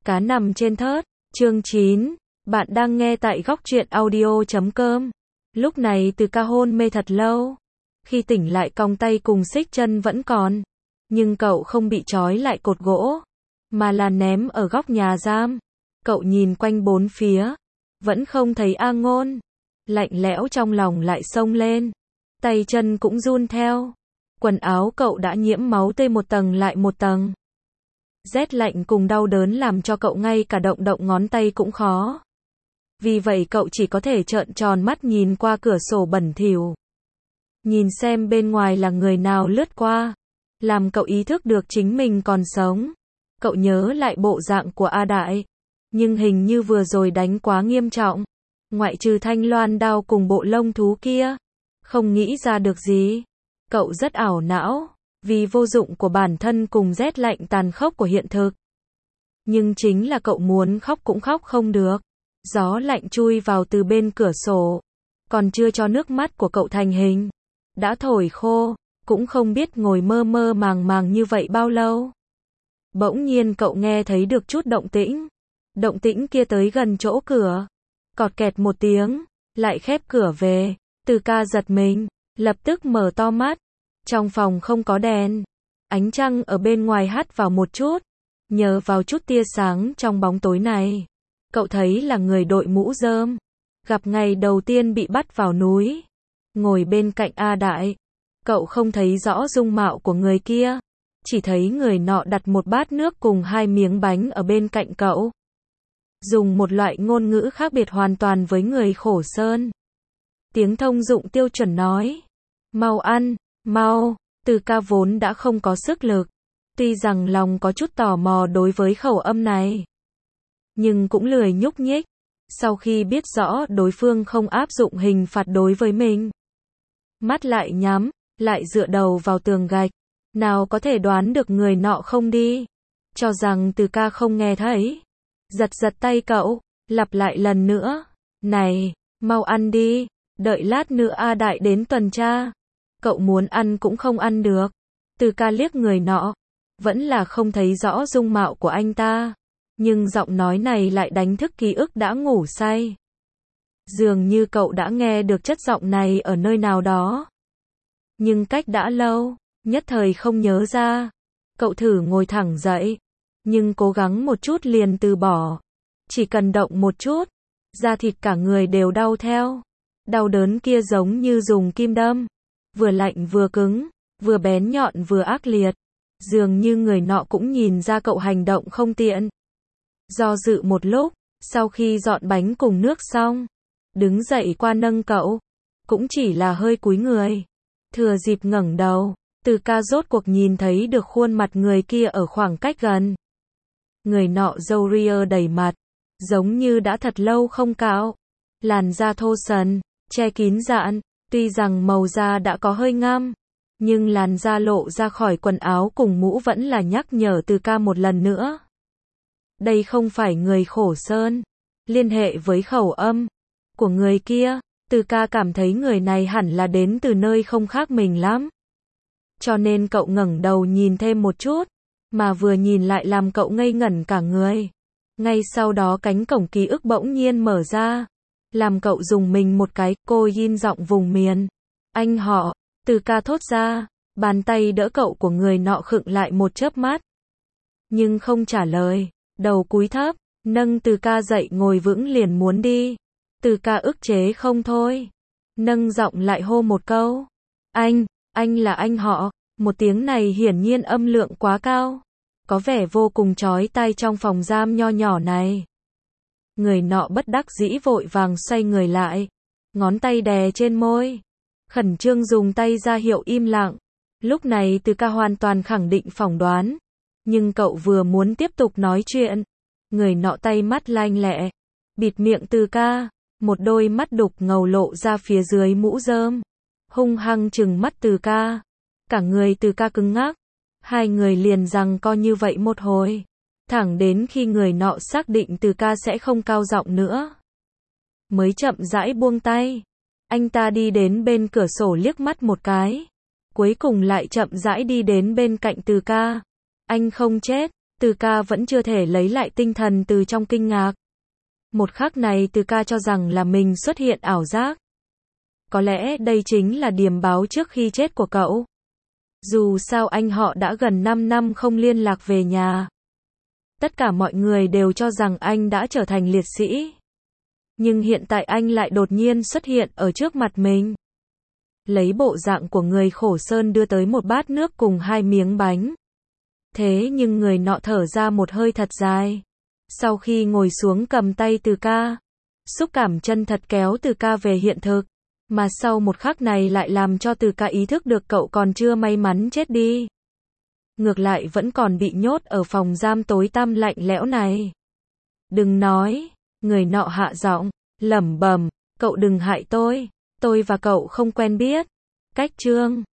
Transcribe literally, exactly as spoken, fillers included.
Cá nằm trên thớt, chương chín. Bạn đang nghe tại góc truyện audio chấm com. Lúc này Từ Ca hôn mê thật lâu. Khi tỉnh lại còng tay cùng xích chân vẫn còn. Nhưng cậu không bị trói lại cột gỗ, mà là ném ở góc nhà giam. Cậu nhìn quanh bốn phía, vẫn không thấy A Ngôn. Lạnh lẽo trong lòng lại xông lên. Tay chân cũng run theo. Quần áo cậu đã nhiễm máu tươi một tầng lại một tầng. Rét lạnh cùng đau đớn làm cho cậu ngay cả động động ngón tay cũng khó. Vì vậy cậu chỉ có thể trợn tròn mắt nhìn qua cửa sổ bẩn thỉu. Nhìn xem bên ngoài là người nào lướt qua. Làm cậu ý thức được chính mình còn sống. Cậu nhớ lại bộ dạng của A Đại. Nhưng hình như vừa rồi đánh quá nghiêm trọng. Ngoại trừ thanh loan đao cùng bộ lông thú kia, không nghĩ ra được gì. Cậu rất ảo não, vì vô dụng của bản thân cùng rét lạnh tàn khốc của hiện thực. Nhưng chính là cậu muốn khóc cũng khóc không được. Gió lạnh chui vào từ bên cửa sổ. Còn chưa cho nước mắt của cậu thành hình. Đã thổi khô, cũng không biết ngồi mơ mơ màng màng như vậy bao lâu. Bỗng nhiên cậu nghe thấy được chút động tĩnh. Động tĩnh kia tới gần chỗ cửa. Cọt kẹt một tiếng, lại khép cửa về. Từ Ca giật mình, lập tức mở to mắt. Trong phòng không có đèn. Ánh trăng ở bên ngoài hắt vào một chút. Nhờ vào chút tia sáng trong bóng tối này, cậu thấy là người đội mũ rơm. Gặp ngày đầu tiên bị bắt vào núi. Ngồi bên cạnh A Đại. Cậu không thấy rõ dung mạo của người kia. Chỉ thấy người nọ đặt một bát nước cùng hai miếng bánh ở bên cạnh cậu. Dùng một loại ngôn ngữ khác biệt hoàn toàn với người Khổ Sơn. Tiếng thông dụng tiêu chuẩn nói. Mau ăn, mau. Từ Ca vốn đã không có sức lực. Tuy rằng lòng có chút tò mò đối với khẩu âm này. Nhưng cũng lười nhúc nhích. Sau khi biết rõ đối phương không áp dụng hình phạt đối với mình. Mắt lại nhắm, lại dựa đầu vào tường gạch. Nào có thể đoán được người nọ không đi. Cho rằng Từ Ca không nghe thấy. Giật giật tay cậu, lặp lại lần nữa. Này, mau ăn đi, đợi lát nữa A Đại đến tuần tra. Cậu muốn ăn cũng không ăn được. Từ Ca liếc người nọ. Vẫn là không thấy rõ dung mạo của anh ta. Nhưng giọng nói này lại đánh thức ký ức đã ngủ say. Dường như cậu đã nghe được chất giọng này ở nơi nào đó. Nhưng cách đã lâu, nhất thời không nhớ ra. Cậu thử ngồi thẳng dậy. Nhưng cố gắng một chút liền từ bỏ. Chỉ cần động một chút, da thịt cả người đều đau theo. Đau đớn kia giống như dùng kim đâm. Vừa lạnh vừa cứng, vừa bén nhọn vừa ác liệt. Dường như người nọ cũng nhìn ra cậu hành động không tiện. Do dự một lúc, sau khi dọn bánh cùng nước xong, đứng dậy qua nâng cậu. Cũng chỉ là hơi cúi người. Thừa dịp ngẩng đầu, Từ Ca rốt cuộc nhìn thấy được khuôn mặt người kia ở khoảng cách gần. Người nọ râu ria đầy mặt, giống như đã thật lâu không cạo. Làn da thô sần, che kín rạn, tuy rằng màu da đã có hơi ngăm, nhưng làn da lộ ra khỏi quần áo cùng mũ vẫn là nhắc nhở Từ Ca một lần nữa. Đây không phải người Khổ Sơn. Liên hệ với khẩu âm của người kia, Từ Ca cảm thấy người này hẳn là đến từ nơi không khác mình lắm. Cho nên cậu ngẩng đầu nhìn thêm một chút. Mà vừa nhìn lại làm cậu ngây ngẩn cả người. Ngay sau đó cánh cổng ký ức bỗng nhiên mở ra. Làm cậu dùng mình một cái. Cô yin giọng vùng miền. Anh họ. Từ Ca thốt ra. Bàn tay đỡ cậu của người nọ khựng lại một chớp mắt. Nhưng không trả lời. Đầu cúi thấp. Nâng Từ Ca dậy ngồi vững liền muốn đi. Từ Ca ức chế không thôi. Nâng giọng lại hô một câu. Anh. Anh là anh họ. Một tiếng này hiển nhiên âm lượng quá cao. Có vẻ vô cùng chói tai trong phòng giam nho nhỏ này. Người nọ bất đắc dĩ vội vàng xoay người lại. Ngón tay đè trên môi. Khẩn trương dùng tay ra hiệu im lặng. Lúc này Từ Ca hoàn toàn khẳng định phỏng đoán. Nhưng cậu vừa muốn tiếp tục nói chuyện. Người nọ tay mắt lanh lẹ. Bịt miệng Từ Ca. Một đôi mắt đục ngầu lộ ra phía dưới mũ rơm. Hung hăng trừng mắt Từ Ca. Cả người Từ Ca cứng ngắc. Hai người liền giằng co như vậy một hồi. Thẳng đến khi người nọ xác định Từ Ca sẽ không cao giọng nữa. Mới chậm rãi buông tay. Anh ta đi đến bên cửa sổ liếc mắt một cái. Cuối cùng lại chậm rãi đi đến bên cạnh Từ Ca. Anh không chết. Từ ca vẫn chưa thể lấy lại tinh thần từ trong kinh ngạc. Một khắc này Từ ca cho rằng là mình xuất hiện ảo giác. Có lẽ đây chính là điềm báo trước khi chết của cậu. Dù sao anh họ đã gần năm năm không liên lạc về nhà. Tất cả mọi người đều cho rằng anh đã trở thành liệt sĩ. Nhưng hiện tại anh lại đột nhiên xuất hiện ở trước mặt mình. Lấy bộ dạng của người khổ sơn đưa tới một bát nước cùng hai miếng bánh. Thế nhưng người nọ thở ra một hơi thật dài. Sau khi ngồi xuống cầm tay Từ ca, xúc cảm chân thật kéo Từ ca về hiện thực. Mà sau một khắc này lại làm cho Từ ca ý thức được cậu còn chưa may mắn chết đi. Ngược lại vẫn còn bị nhốt ở phòng giam tối tăm lạnh lẽo này. Đừng nói, người nọ hạ giọng, lẩm bẩm, cậu đừng hại tôi, tôi và cậu không quen biết. Cách chương